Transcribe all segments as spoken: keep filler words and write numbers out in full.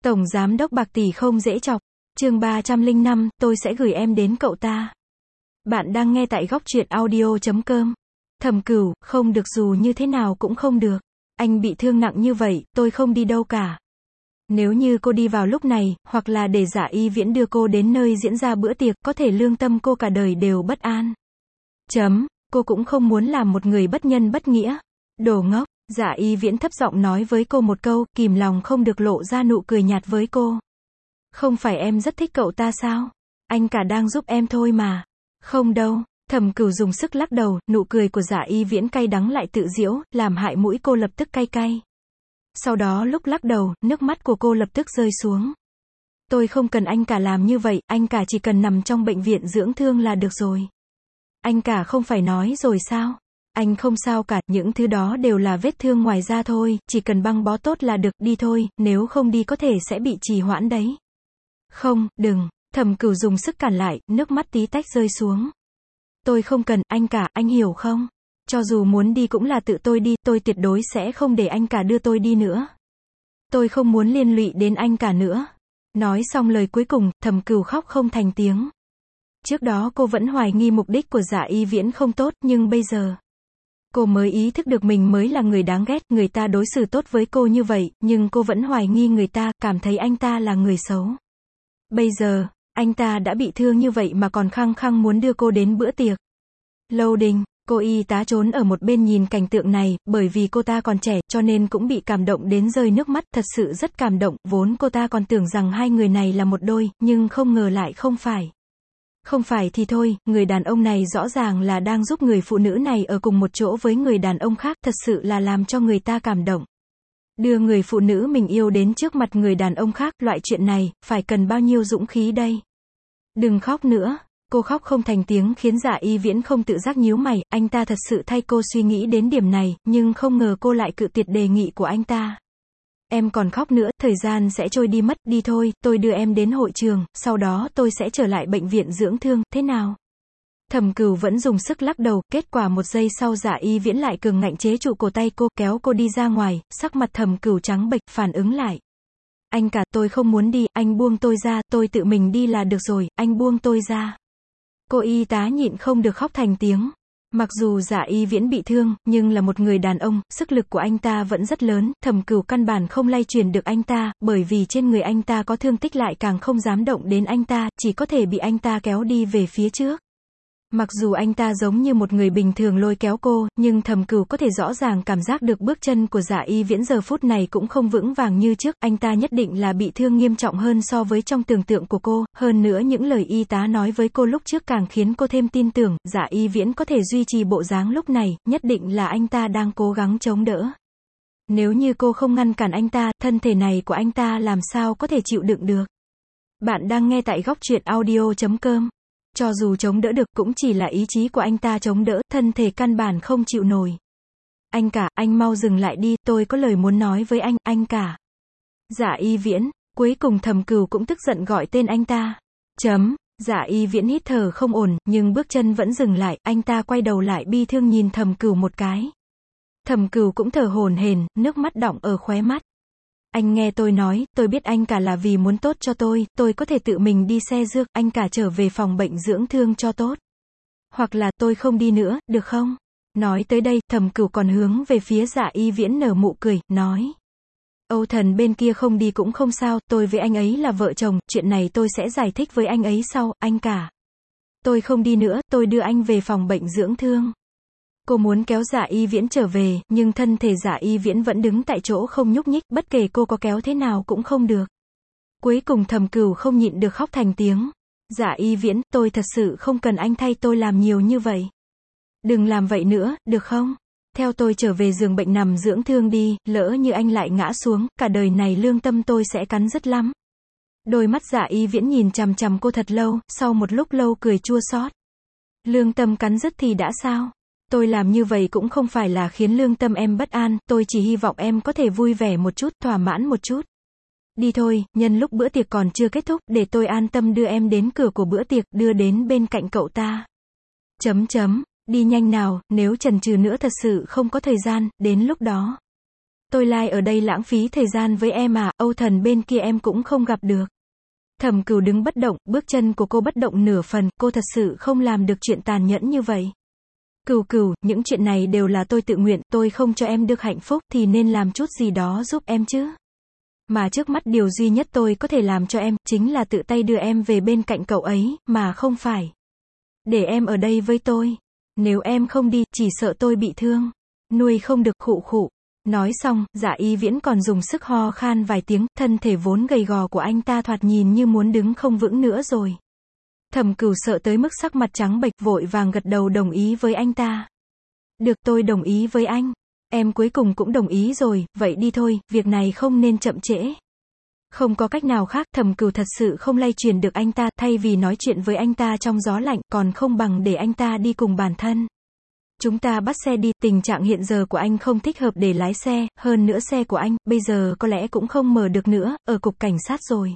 Tổng giám đốc bạc tỷ không dễ chọc. Chương ba trăm lẻ năm, tôi sẽ gửi em đến cậu ta. Bạn đang nghe tại góc truyện audio chấm com. Thẩm Cửu, không được, dù như thế nào cũng không được. Anh bị thương nặng như vậy, tôi không đi đâu cả. Nếu như cô đi vào lúc này, hoặc là để Dạ Y Viễn đưa cô đến nơi diễn ra bữa tiệc, có thể lương tâm cô cả đời đều bất an. Chấm, cô cũng không muốn làm một người bất nhân bất nghĩa. Đồ ngốc. Dạ Y Viễn thấp giọng nói với cô một câu, kìm lòng không được lộ ra nụ cười nhạt với cô. Không phải em rất thích cậu ta sao? Anh cả đang giúp em thôi mà. Không đâu. Thẩm Cửu dùng sức lắc đầu, nụ cười của Dạ Y Viễn cay đắng lại tự giễu, làm hại mũi cô lập tức cay cay. Sau đó lúc lắc đầu, nước mắt của cô lập tức rơi xuống. Tôi không cần anh cả làm như vậy, anh cả chỉ cần nằm trong bệnh viện dưỡng thương là được rồi. Anh cả không phải nói rồi sao? Anh không sao cả, những thứ đó đều là vết thương ngoài da thôi, chỉ cần băng bó tốt là được, đi thôi, nếu không đi có thể sẽ bị trì hoãn đấy. Không, đừng. Thẩm Cửu dùng sức cản lại, nước mắt tí tách rơi xuống. Tôi không cần, anh cả, anh hiểu không? Cho dù muốn đi cũng là tự tôi đi, tôi tuyệt đối sẽ không để anh cả đưa tôi đi nữa. Tôi không muốn liên lụy đến anh cả nữa. Nói xong lời cuối cùng, Thẩm Cửu khóc không thành tiếng. Trước đó cô vẫn hoài nghi mục đích của Dạ Y Viễn không tốt, nhưng bây giờ cô mới ý thức được mình mới là người đáng ghét, người ta đối xử tốt với cô như vậy, nhưng cô vẫn hoài nghi người ta, cảm thấy anh ta là người xấu. Bây giờ, anh ta đã bị thương như vậy mà còn khăng khăng muốn đưa cô đến bữa tiệc. Lâu Đình, cô y tá trốn ở một bên nhìn cảnh tượng này, bởi vì cô ta còn trẻ, cho nên cũng bị cảm động đến rơi nước mắt, thật sự rất cảm động, vốn cô ta còn tưởng rằng hai người này là một đôi, nhưng không ngờ lại không phải. Không phải thì thôi, người đàn ông này rõ ràng là đang giúp người phụ nữ này ở cùng một chỗ với người đàn ông khác, thật sự là làm cho người ta cảm động. Đưa người phụ nữ mình yêu đến trước mặt người đàn ông khác, loại chuyện này, phải cần bao nhiêu dũng khí đây. Đừng khóc nữa. Cô khóc không thành tiếng khiến Dạ Y Viễn không tự giác nhíu mày, anh ta thật sự thay cô suy nghĩ đến điểm này, nhưng không ngờ cô lại cự tuyệt đề nghị của anh ta. Em còn khóc nữa, thời gian sẽ trôi đi mất, đi thôi, tôi đưa em đến hội trường, sau đó tôi sẽ trở lại bệnh viện dưỡng thương, thế nào? Thẩm Cửu vẫn dùng sức lắc đầu, kết quả một giây sau Dạ Y Viễn lại cường ngạnh chế trụ cổ tay cô, kéo cô đi ra ngoài, sắc mặt Thẩm Cửu trắng bệch, phản ứng lại. Anh cả, tôi không muốn đi, anh buông tôi ra, tôi tự mình đi là được rồi, anh buông tôi ra. Cô y tá nhịn không được khóc thành tiếng. Mặc dù Dạ Y Viễn bị thương, nhưng là một người đàn ông, sức lực của anh ta vẫn rất lớn, Thẩm Cửu căn bản không lay chuyển được anh ta, bởi vì trên người anh ta có thương tích lại càng không dám động đến anh ta, chỉ có thể bị anh ta kéo đi về phía trước. Mặc dù anh ta giống như một người bình thường lôi kéo cô, nhưng Thẩm Cửu có thể rõ ràng cảm giác được bước chân của Dạ Y Viễn giờ phút này cũng không vững vàng như trước, anh ta nhất định là bị thương nghiêm trọng hơn so với trong tưởng tượng của cô, hơn nữa những lời y tá nói với cô lúc trước càng khiến cô thêm tin tưởng, Dạ Y Viễn có thể duy trì bộ dáng lúc này, nhất định là anh ta đang cố gắng chống đỡ. Nếu như cô không ngăn cản anh ta, thân thể này của anh ta làm sao có thể chịu đựng được. Bạn đang nghe tại góc truyện audio chấm com. Cho dù chống đỡ được cũng chỉ là ý chí của anh ta chống đỡ, thân thể căn bản không chịu nổi. Anh cả, anh mau dừng lại đi, tôi có lời muốn nói với anh, anh cả. Dạ Y Viễn, cuối cùng Thẩm Cửu cũng tức giận gọi tên anh ta. Chấm, Dạ Y Viễn hít thở không ổn, nhưng bước chân vẫn dừng lại, anh ta quay đầu lại bi thương nhìn Thẩm Cửu một cái. Thẩm Cửu cũng thở hổn hển, nước mắt đọng ở khóe mắt. Anh nghe tôi nói, tôi biết anh cả là vì muốn tốt cho tôi, tôi có thể tự mình đi xe rước, anh cả trở về phòng bệnh dưỡng thương cho tốt. Hoặc là, tôi không đi nữa, được không? Nói tới đây, Thẩm Cửu còn hướng về phía Dạ Y Viễn nở nụ cười, nói. Âu Thần bên kia không đi cũng không sao, tôi với anh ấy là vợ chồng, chuyện này tôi sẽ giải thích với anh ấy sau, anh cả. Tôi không đi nữa, tôi đưa anh về phòng bệnh dưỡng thương. Cô muốn kéo Dạ Y Viễn trở về, nhưng thân thể Dạ Y Viễn vẫn đứng tại chỗ không nhúc nhích, bất kể cô có kéo thế nào cũng không được. Cuối cùng Thẩm Cửu không nhịn được khóc thành tiếng. Dạ Y Viễn, tôi thật sự không cần anh thay tôi làm nhiều như vậy. Đừng làm vậy nữa, được không? Theo tôi trở về giường bệnh nằm dưỡng thương đi, lỡ như anh lại ngã xuống, cả đời này lương tâm tôi sẽ cắn rứt lắm. Đôi mắt Dạ Y Viễn nhìn chằm chằm cô thật lâu, sau một lúc lâu cười chua xót. Lương tâm cắn rứt thì đã sao? Tôi làm như vậy cũng không phải là khiến lương tâm em bất an, tôi chỉ hy vọng em có thể vui vẻ một chút, thỏa mãn một chút. Đi thôi, nhân lúc bữa tiệc còn chưa kết thúc, để tôi an tâm đưa em đến cửa của bữa tiệc, đưa đến bên cạnh cậu ta. Chấm chấm, đi nhanh nào, nếu chần chừ nữa thật sự không có thời gian, đến lúc đó. Tôi lai ở đây lãng phí thời gian với em à, Âu Thần bên kia em cũng không gặp được. Thẩm Cửu đứng bất động, bước chân của cô bất động nửa phần, cô thật sự không làm được chuyện tàn nhẫn như vậy. Cửu Cửu, những chuyện này đều là tôi tự nguyện, tôi không cho em được hạnh phúc, thì nên làm chút gì đó giúp em chứ. Mà trước mắt điều duy nhất tôi có thể làm cho em, chính là tự tay đưa em về bên cạnh cậu ấy, mà không phải để em ở đây với tôi. Nếu em không đi, chỉ sợ tôi bị thương. Nuôi không được, khụ khụ. Nói xong, Dạ Y Viễn còn dùng sức ho khan vài tiếng, thân thể vốn gầy gò của anh ta thoạt nhìn như muốn đứng không vững nữa rồi. Thẩm Cửu sợ tới mức sắc mặt trắng bệch, vội vàng gật đầu đồng ý với anh ta. Được, tôi đồng ý với anh. Em cuối cùng cũng đồng ý rồi, vậy đi thôi, việc này không nên chậm trễ. Không có cách nào khác, Thẩm Cửu thật sự không lay truyền được anh ta, thay vì nói chuyện với anh ta trong gió lạnh, còn không bằng để anh ta đi cùng bản thân. Chúng ta bắt xe đi, tình trạng hiện giờ của anh không thích hợp để lái xe, hơn nữa xe của anh, bây giờ có lẽ cũng không mở được nữa, ở cục cảnh sát rồi.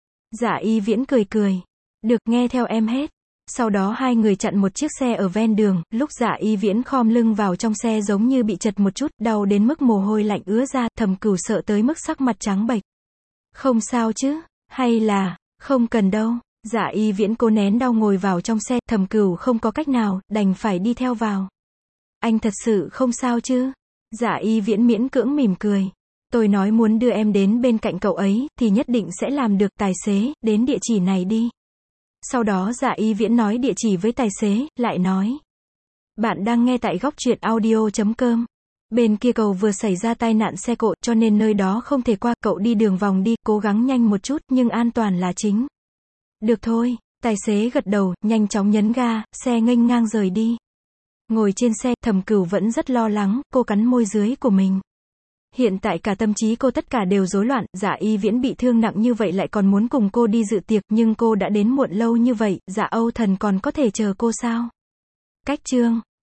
Dạ Y Viễn cười cười. Được, nghe theo em hết. Sau đó hai người chặn một chiếc xe ở ven đường, lúc Dạ Y Viễn khom lưng vào trong xe giống như bị chật một chút, đau đến mức mồ hôi lạnh ứa ra, Thẩm Cửu sợ tới mức sắc mặt trắng bệch. Không sao chứ, hay là, không cần đâu. Dạ Y Viễn cố nén đau ngồi vào trong xe, Thẩm Cửu không có cách nào, đành phải đi theo vào. Anh thật sự không sao chứ? Dạ Y Viễn miễn cưỡng mỉm cười. Tôi nói muốn đưa em đến bên cạnh cậu ấy, thì nhất định sẽ làm được, tài xế, đến địa chỉ này đi. Sau đó Dạ Y Viễn nói địa chỉ với tài xế, lại nói. Bạn đang nghe tại góc truyện audio chấm com. Bên kia cầu vừa xảy ra tai nạn xe cộ, cho nên nơi đó không thể qua, cậu đi đường vòng đi, cố gắng nhanh một chút, nhưng an toàn là chính. Được thôi, tài xế gật đầu, nhanh chóng nhấn ga, xe nghênh ngang rời đi. Ngồi trên xe, Thẩm Cửu vẫn rất lo lắng, cô cắn môi dưới của mình. Hiện tại cả tâm trí cô tất cả đều rối loạn, Dạ Y Viễn bị thương nặng như vậy lại còn muốn cùng cô đi dự tiệc, nhưng cô đã đến muộn lâu như vậy, Dạ Âu Thần còn có thể chờ cô sao? Cách chương